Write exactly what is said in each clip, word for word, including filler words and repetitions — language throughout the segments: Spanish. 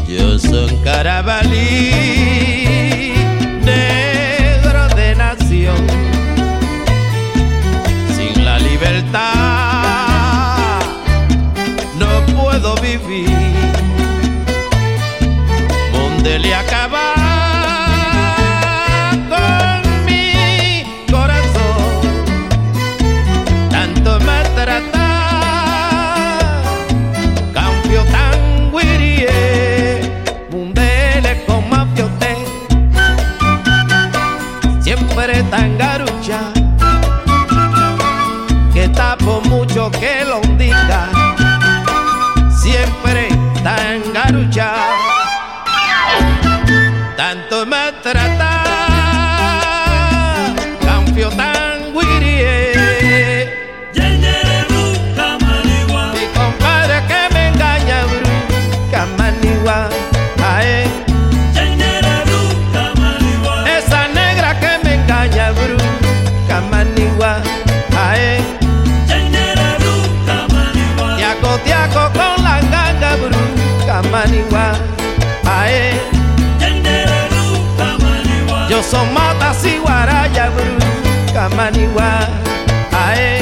Yo soy Carabalí, negro de nación. Sin la libertad no puedo vivir. Mondele acaba con mi corazón. Tanto me trata, cambio tan guirie. Mundele con mafiote, siempre tan garucha, que tapo mucho que lo indica, siempre tan garucha. Tanto me trata, cambio tan guirie. Mi compadre que me engaña, bruca manigua, ae. Esa negra que me engaña, bruca manigua, ae. Tiaco, tiaco con la ganga, bruca manigua, ae. Yo soy matas y guaraya, bruca manigua, ae.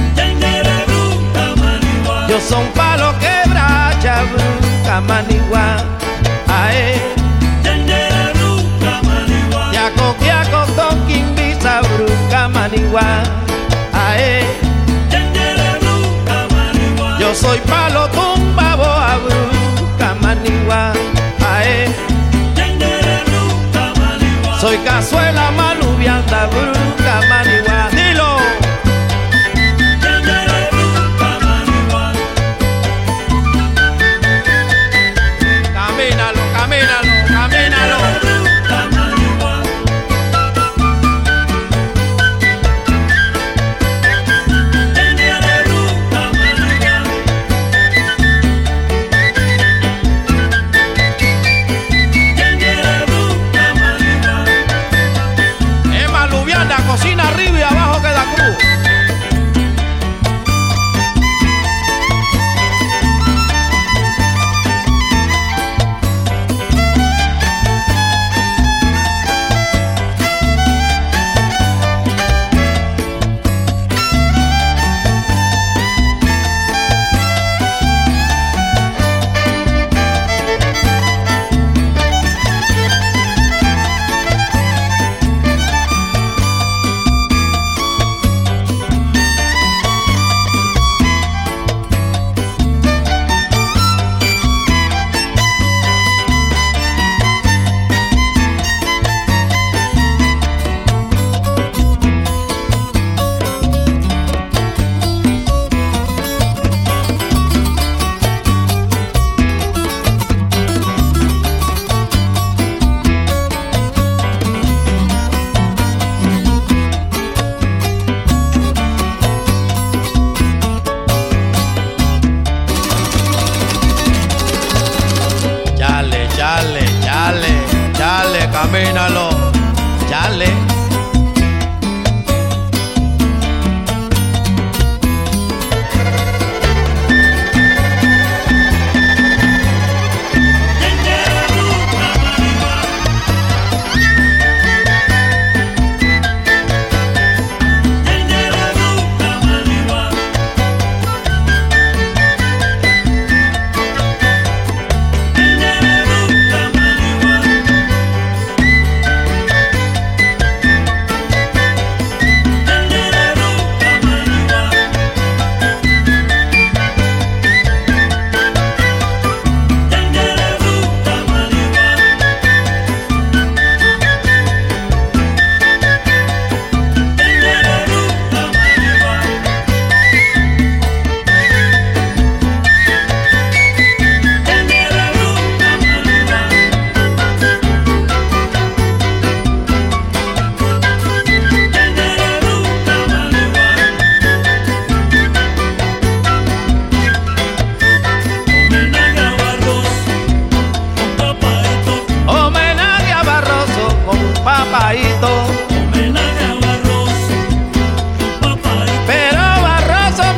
Yo soy palo quebracha, bruca manigua, ae. Yaco, yaco, tonkin, visa, bruca manigua, ae. Yo soy palo tumba, boa, bruca manigua, ae. Soy cazuela malubianda, bruca manigua. Dilo. Camínalo, camínalo, camínalo. Cocina arriba y abajo queda cruz. Chale, chale, chale, camínalo, chale.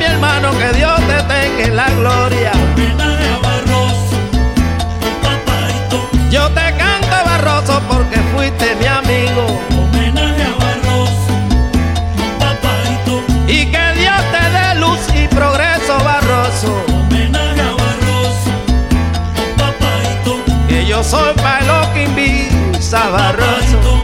la gloria. Homenaje a Barroso, un papaito. sabroso.